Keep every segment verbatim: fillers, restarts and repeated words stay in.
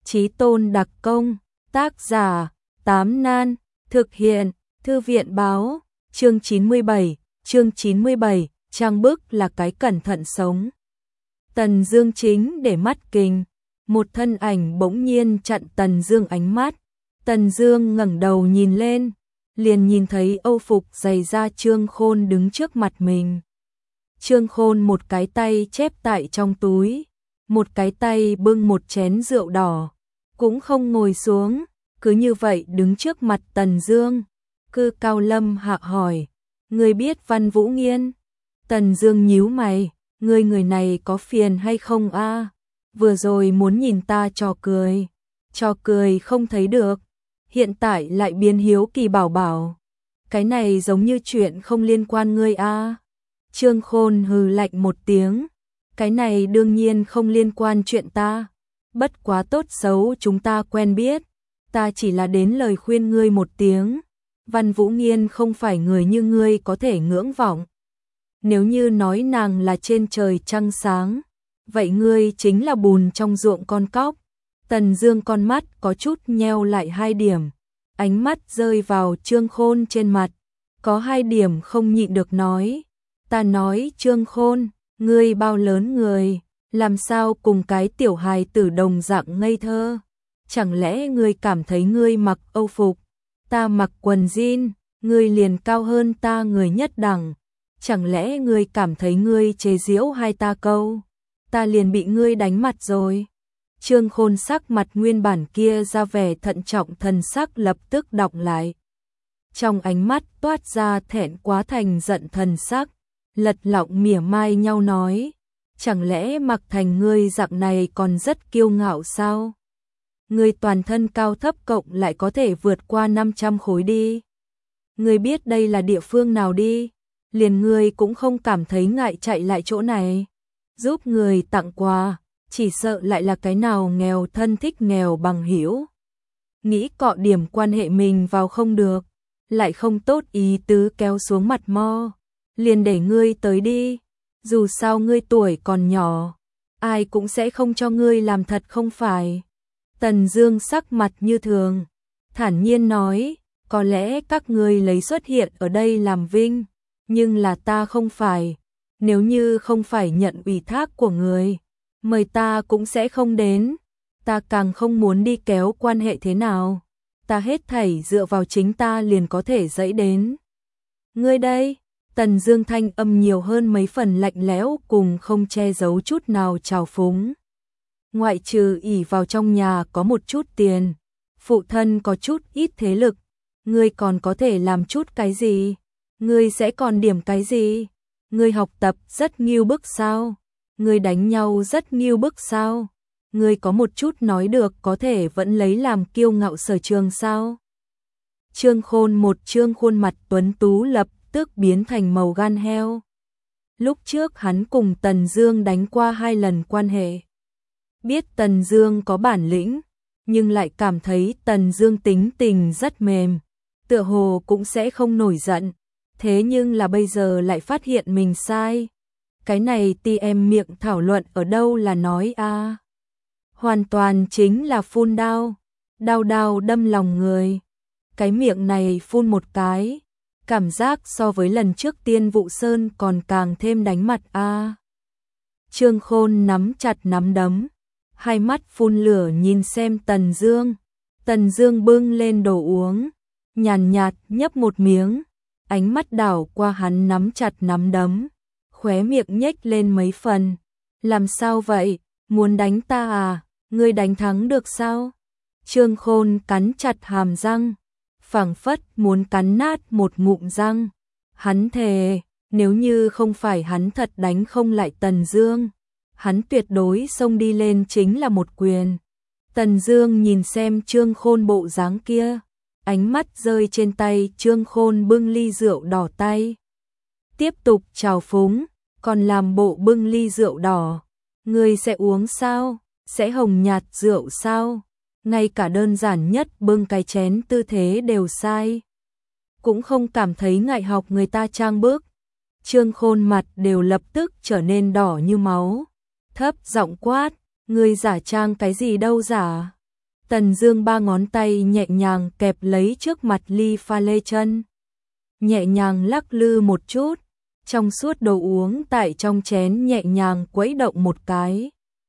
Chí tôn đặc công, tác giả, Tám Nan, thực hiện, Thư viện báo, chương chín mươi bảy, chương chín mươi bảy, trang bức là cái cẩn thận sống. Tần Dương chính để mắt kinh, một thân ảnh bỗng nhiên chặn Tần Dương ánh mắt. Tần Dương ngẩng đầu nhìn lên, liền nhìn thấy Âu phục dày da Trương Khôn đứng trước mặt mình. Trương Khôn một cái tay chép tại trong túi, một cái tay bưng một chén rượu đỏ, cũng không ngồi xuống, cứ như vậy đứng trước mặt Tần Dương. Cư Cao Lâm hạ hỏi, ngươi biết Văn Vũ Nghiên? Tần Dương nhíu mày, ngươi người này có phiền hay không a? À? Vừa rồi muốn nhìn ta trò cười, trò cười không thấy được, hiện tại lại biến hiếu kỳ bảo bảo. Cái này giống như chuyện không liên quan ngươi a. À? Trương Khôn hừ lạnh một tiếng, cái này đương nhiên không liên quan chuyện ta, bất quá tốt xấu chúng ta quen biết, ta chỉ là đến lời khuyên ngươi một tiếng, Văn Vũ Nghiên không phải người như ngươi có thể ngưỡng vọng. Nếu như nói nàng là trên trời trăng sáng, vậy ngươi chính là bùn trong ruộng con cóc. Tần Dương con mắt có chút nheo lại hai điểm, ánh mắt rơi vào Trương Khôn trên mặt, có hai điểm không nhịn được nói. Ta nói Trương Khôn, ngươi bao lớn người, làm sao cùng cái tiểu hài tử đồng dạng ngây thơ? Chẳng lẽ ngươi cảm thấy ngươi mặc Âu phục, ta mặc quần jean, ngươi liền cao hơn ta người nhất đẳng? Chẳng lẽ ngươi cảm thấy ngươi chế giễu hai ta câu, ta liền bị ngươi đánh mặt rồi? Trương Khôn sắc mặt nguyên bản kia ra vẻ thận trọng thần sắc lập tức đọng lại. Trong ánh mắt toát ra thẹn quá thành giận thần sắc, lật lọng mỉa mai nhau nói, chẳng lẽ mặc thành ngươi dạng này còn rất kiêu ngạo sao? Ngươi toàn thân cao thấp cộng lại có thể vượt qua năm trăm khối đi. Ngươi biết đây là địa phương nào đi? Liền ngươi cũng không cảm thấy ngại chạy lại chỗ này, giúp người tặng quà, chỉ sợ lại là cái nào nghèo thân thích nghèo bằng hữu. Nghĩ cọ điểm quan hệ mình vào không được, lại không tốt ý tứ kéo xuống mặt mo, liền để ngươi tới đi, dù sao ngươi tuổi còn nhỏ, ai cũng sẽ không cho ngươi làm thật không phải? Tần Dương sắc mặt như thường, thản nhiên nói, có lẽ các ngươi lấy xuất hiện ở đây làm vinh, nhưng là ta không phải, nếu như không phải nhận ủy thác của người, mời ta cũng sẽ không đến, ta càng không muốn đi kéo quan hệ thế nào, ta hết thảy dựa vào chính ta liền có thể dẫy đến. Ngươi đây, Tần Dương thanh âm nhiều hơn mấy phần lạnh lẽo cùng không che giấu chút nào trào phúng. Ngoại trừ ỷ vào trong nhà có một chút tiền, phụ thân có chút ít thế lực, ngươi còn có thể làm chút cái gì? Ngươi sẽ còn điểm cái gì? Ngươi học tập rất nghiêu bức sao? Ngươi đánh nhau rất nghiêu bức sao? Ngươi có một chút nói được có thể vẫn lấy làm kiêu ngạo sở trường sao? Trương Khôn một trương khuôn mặt tuấn tú lập tức biến thành màu gan heo. Lúc trước hắn cùng Tần Dương đánh qua hai lần quan hệ, biết Tần Dương có bản lĩnh, nhưng lại cảm thấy Tần Dương tính tình rất mềm, tựa hồ cũng sẽ không nổi giận. Thế nhưng là bây giờ lại phát hiện mình sai. Cái này ti em miệng thảo luận ở đâu là nói a? À. Hoàn toàn chính là phun đao, đao đao đâm lòng người. Cái miệng này phun một cái, cảm giác so với lần trước Tiên Vụ Sơn còn càng thêm đánh mặt a. À. Trương Khôn nắm chặt nắm đấm, hai mắt phun lửa nhìn xem Tần Dương. Tần Dương bưng lên đồ uống, nhàn nhạt nhấp một miếng, ánh mắt đảo qua hắn nắm chặt nắm đấm, khóe miệng nhếch lên mấy phần. Làm sao vậy, muốn đánh ta à, ngươi đánh thắng được sao? Trương Khôn cắn chặt hàm răng, phảng phất muốn cắn nát một ngụm răng. Hắn thề, nếu như không phải hắn thật đánh không lại Tần Dương, hắn tuyệt đối xông đi lên chính là một quyền. Tần Dương nhìn xem Trương Khôn bộ dáng kia, ánh mắt rơi trên tay Trương Khôn bưng ly rượu đỏ tay. Tiếp tục chào phúng, còn làm bộ bưng ly rượu đỏ. Ngươi sẽ uống sao? Sẽ hồng nhạt rượu sao? Ngay cả đơn giản nhất bưng cái chén tư thế đều sai. Cũng không cảm thấy ngại học người ta trang bức. Trương Khôn mặt đều lập tức trở nên đỏ như máu. Thấp giọng quát, ngươi giả trang cái gì đâu giả? Tần Dương ba ngón tay nhẹ nhàng kẹp lấy trước mặt ly pha lê chân, nhẹ nhàng lắc lư một chút, trong suốt đồ uống tại trong chén nhẹ nhàng quẫy động một cái.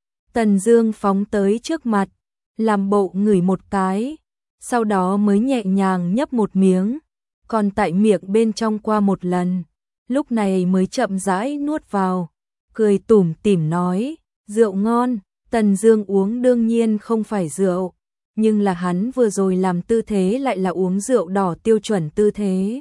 Tần Dương phóng tới trước mặt, làm bộ ngửi một cái, sau đó mới nhẹ nhàng nhấp một miếng, còn tại miệng bên trong qua một lần, lúc này mới chậm rãi nuốt vào, cười tủm tỉm nói, rượu ngon. Tần Dương uống đương nhiên không phải rượu, nhưng là hắn vừa rồi làm tư thế lại là uống rượu đỏ tiêu chuẩn tư thế.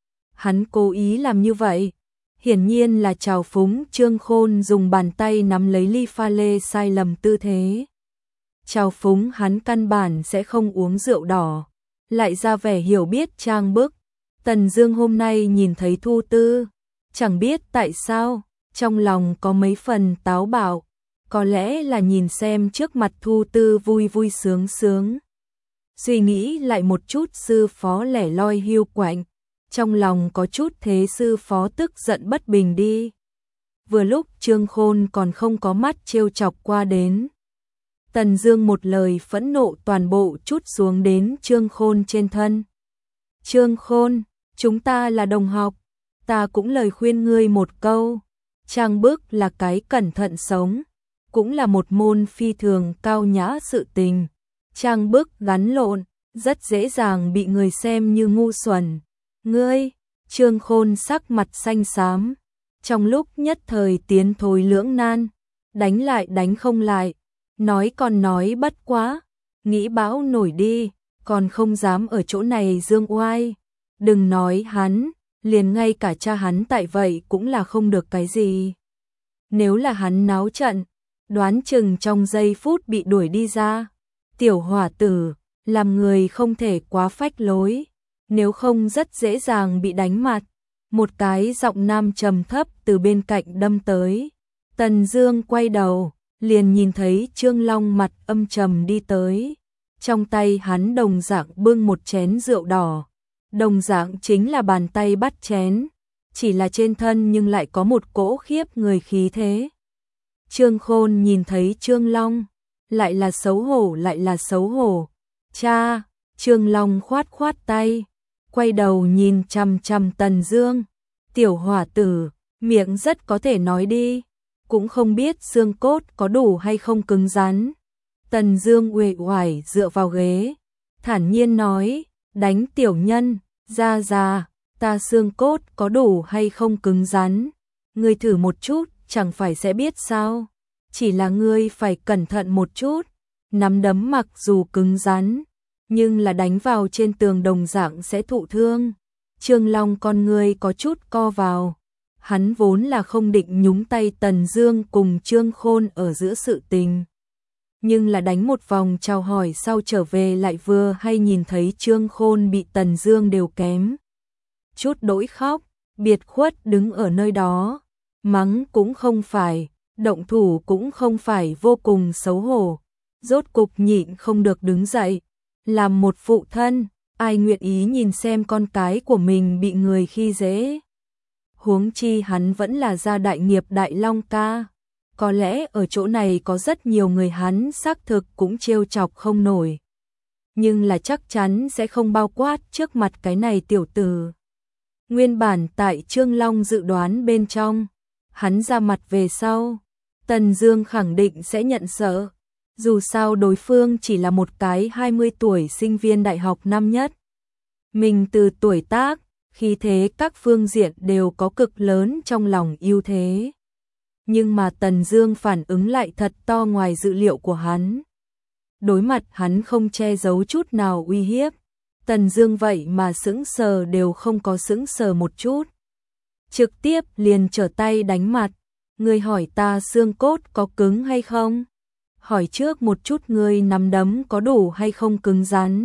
Hắn cố ý làm như vậy, hiển nhiên là trào phúng Trương Khôn dùng bàn tay nắm lấy ly pha lê sai lầm tư thế. Trào phúng hắn căn bản sẽ không uống rượu đỏ, lại ra vẻ hiểu biết trang bức. Tần Dương hôm nay nhìn thấy Thu Tư, chẳng biết tại sao, trong lòng có mấy phần táo bạo, có lẽ là nhìn xem trước mặt Thu Tư vui vui sướng sướng. Suy nghĩ lại một chút sư phó lẻ loi hiu quạnh, trong lòng có chút thế sư phó tức giận bất bình đi. Vừa lúc Trương Khôn còn không có mắt trêu chọc qua đến. Tần Dương một lời phẫn nộ toàn bộ trút xuống đến Trương Khôn trên thân. Trương Khôn, chúng ta là đồng học, ta cũng lời khuyên ngươi một câu, trang bức là cái cẩn thận sống, cũng là một môn phi thường cao nhã sự tình. Trang bức gắn lộn, rất dễ dàng bị người xem như ngu xuẩn. Ngươi, Trương Khôn sắc mặt xanh xám, trong lúc nhất thời tiến thối lưỡng nan, đánh lại đánh không lại, nói còn nói bất quá, nghĩ bão nổi đi, còn không dám ở chỗ này dương oai. Đừng nói hắn, liền ngay cả cha hắn tại vậy cũng là không được cái gì. Nếu là hắn náo trận, đoán chừng trong giây phút bị đuổi đi ra. Tiểu hỏa tử, làm người không thể quá phách lối, nếu không rất dễ dàng bị đánh mặt. Một cái giọng nam trầm thấp từ bên cạnh đâm tới. Tần Dương quay đầu, liền nhìn thấy Trương Long mặt âm trầm đi tới. Trong tay hắn đồng dạng bưng một chén rượu đỏ, đồng dạng chính là bàn tay bắt chén, chỉ là trên thân nhưng lại có một cỗ khiếp người khí thế. Trương Khôn nhìn thấy Trương Long, lại là xấu hổ lại là xấu hổ. Cha, Trương Long khoát khoát tay, quay đầu nhìn chằm chằm Tần Dương. Tiểu hỏa tử, miệng rất có thể nói đi, cũng không biết xương cốt có đủ hay không cứng rắn. Tần Dương uể oải dựa vào ghế, thản nhiên nói, đánh tiểu nhân, ra ra, ta xương cốt có đủ hay không cứng rắn, ngươi thử một chút, chẳng phải sẽ biết sao. Chỉ là ngươi phải cẩn thận một chút, nắm đấm mặc dù cứng rắn, nhưng là đánh vào trên tường đồng dạng sẽ thụ thương. Trương Long con ngươi có chút co vào, hắn vốn là không định nhúng tay Tần Dương cùng Trương Khôn ở giữa sự tình. Nhưng là đánh một vòng chào hỏi sau trở về lại vừa hay nhìn thấy Trương Khôn bị Tần Dương đều kém chút đỗi khóc, biệt khuất đứng ở nơi đó, mắng cũng không phải, động thủ cũng không phải, vô cùng xấu hổ. Rốt cục nhịn không được đứng dậy, làm một phụ thân, ai nguyện ý nhìn xem con cái của mình bị người khi dễ. Huống chi hắn vẫn là gia đại nghiệp Đại Long ca, có lẽ ở chỗ này có rất nhiều người hắn xác thực cũng trêu chọc không nổi, nhưng là chắc chắn sẽ không bao quát trước mặt cái này tiểu tử. Nguyên bản tại Trương Long dự đoán bên trong, hắn ra mặt về sau, Tần Dương khẳng định sẽ nhận sợ, dù sao đối phương chỉ là một cái hai mươi tuổi sinh viên đại học năm nhất. Mình từ tuổi tác, khí thế các phương diện đều có cực lớn trong lòng ưu thế. Nhưng mà Tần Dương phản ứng lại thật to ngoài dự liệu của hắn. Đối mặt hắn không che giấu chút nào uy hiếp, Tần Dương vậy mà sững sờ đều không có sững sờ một chút. Trực tiếp liền trở tay đánh mặt, ngươi hỏi ta xương cốt có cứng hay không? Hỏi trước một chút ngươi nắm đấm có đủ hay không cứng rắn?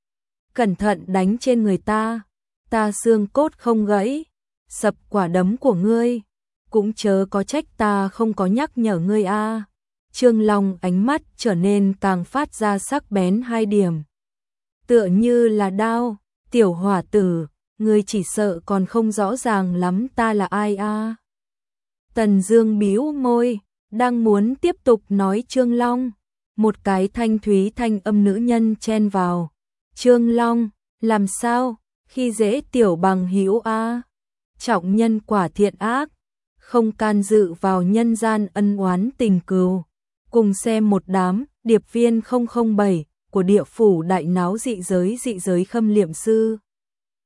Cẩn thận đánh trên người ta, ta xương cốt không gãy, sập quả đấm của ngươi, cũng chớ có trách ta không có nhắc nhở ngươi a. À. Trương Long ánh mắt trở nên càng phát ra sắc bén hai điểm. Tựa như là đao, tiểu hỏa tử, ngươi chỉ sợ còn không rõ ràng lắm ta là ai a. À. Tần Dương bĩu môi, đang muốn tiếp tục nói Trương Long, Một cái thanh thúy thanh âm nữ nhân chen vào. Trương Long, làm sao? Khi dễ tiểu bằng hữu a? Trọng nhân quả thiện ác, không can dự vào nhân gian ân oán tình cừu. Cùng xem một đám điệp viên không không bảy của địa phủ đại náo dị giới dị giới khâm liệm sư.